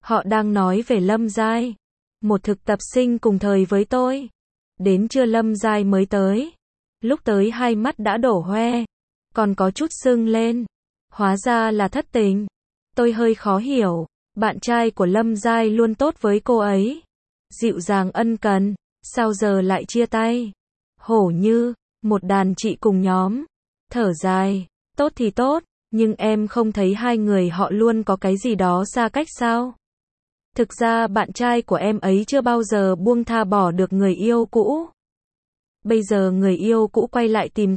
Họ đang nói về Lâm Giai, một thực tập sinh cùng thời với tôi. Đến trưa Lâm Giai mới tới. Lúc tới hai mắt đã đổ hoe, còn có chút sưng lên. Hóa ra là thất tình. Tôi hơi khó hiểu, bạn trai của Lâm Giai luôn tốt với cô ấy. Dịu dàng ân cần, sao giờ lại chia tay? Hổ Như, một đàn chị cùng nhóm. Thở dài, tốt thì tốt, nhưng em không thấy hai người họ luôn có cái gì đó xa cách sao? Thực ra bạn trai của em ấy chưa bao giờ buông tha bỏ được người yêu cũ. Bây giờ người yêu cũ quay lại tìm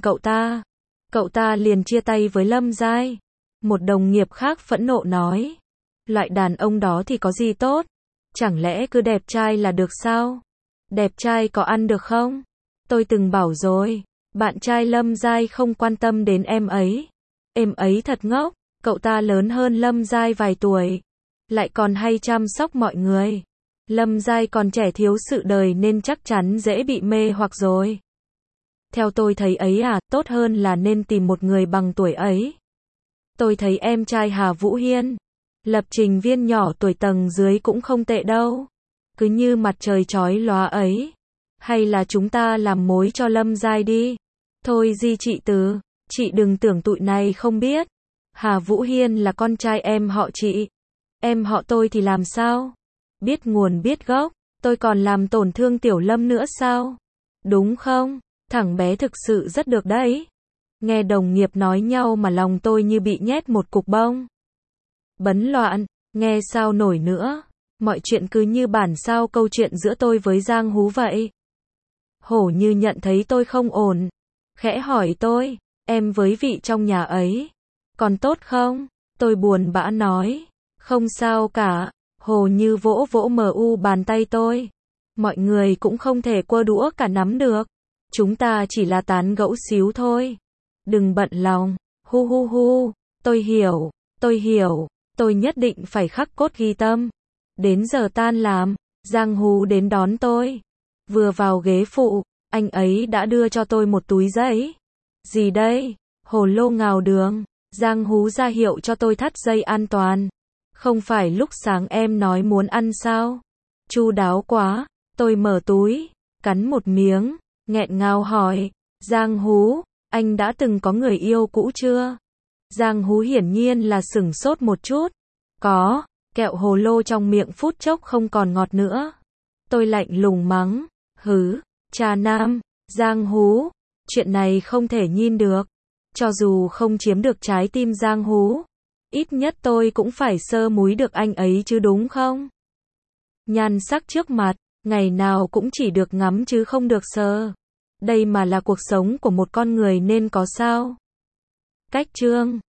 cậu ta liền chia tay với Lâm Giai. Một đồng nghiệp khác phẫn nộ nói, loại đàn ông đó thì có gì tốt? Chẳng lẽ cứ đẹp trai là được sao? Đẹp trai có ăn được không? Tôi từng bảo rồi, bạn trai Lâm Giai không quan tâm đến em ấy. Em ấy thật ngốc, cậu ta lớn hơn Lâm Giai vài tuổi, lại còn hay chăm sóc mọi người. Lâm Giai còn trẻ thiếu sự đời nên chắc chắn dễ bị mê hoặc rồi. Theo tôi thấy ấy tốt hơn là nên tìm một người bằng tuổi ấy. Tôi thấy em trai Hà Vũ Hiên, lập trình viên nhỏ tuổi tầng dưới cũng không tệ đâu. Cứ như mặt trời chói lóa ấy. Hay là chúng ta làm mối cho Lâm Giai đi. Thôi Di chị Từ, chị đừng tưởng tụi này không biết. Hà Vũ Hiên là con trai em họ chị. Em họ tôi thì làm sao? Biết nguồn biết gốc, tôi còn làm tổn thương Tiểu Lâm nữa sao? Đúng không? Thằng bé thực sự rất được đấy. Nghe đồng nghiệp nói nhau mà lòng tôi như bị nhét một cục bông. Bấn loạn, nghe sao nổi nữa. Mọi chuyện cứ như bản sao câu chuyện giữa tôi với Giang Hú vậy. Hổ Như nhận thấy tôi không ổn, khẽ hỏi tôi, em với vị trong nhà ấy, còn tốt không? Tôi buồn bã nói, không sao cả. Hồ Như vỗ vỗ bàn tay tôi. Mọi người cũng không thể quơ đũa cả nắm được. Chúng ta chỉ là tán gẫu xíu thôi. Đừng bận lòng. Hu hu hu. Tôi hiểu. Tôi nhất định phải khắc cốt ghi tâm. Đến giờ tan làm, Giang Hú đến đón tôi. Vừa vào ghế phụ, anh ấy đã đưa cho tôi một túi giấy. Gì đây? Hồ lô ngào đường. Giang Hú ra hiệu cho tôi thắt dây an toàn. Không phải lúc sáng em nói muốn ăn sao? Chu đáo quá. Tôi mở túi, cắn một miếng, nghẹn ngào hỏi, Giang Hú, anh đã từng có người yêu cũ chưa? Giang Hú hiển nhiên là sửng sốt một chút. Có, kẹo hồ lô trong miệng phút chốc không còn ngọt nữa. Tôi lạnh lùng mắng, hứ, trà nam. Giang Hú, chuyện này không thể nhìn được. Cho dù không chiếm được trái tim Giang Hú, ít nhất tôi cũng phải sơ múi được anh ấy chứ đúng không? Nhan sắc trước mặt, ngày nào cũng chỉ được ngắm chứ không được sờ. Đây mà là cuộc sống của một con người nên có sao? Cách chương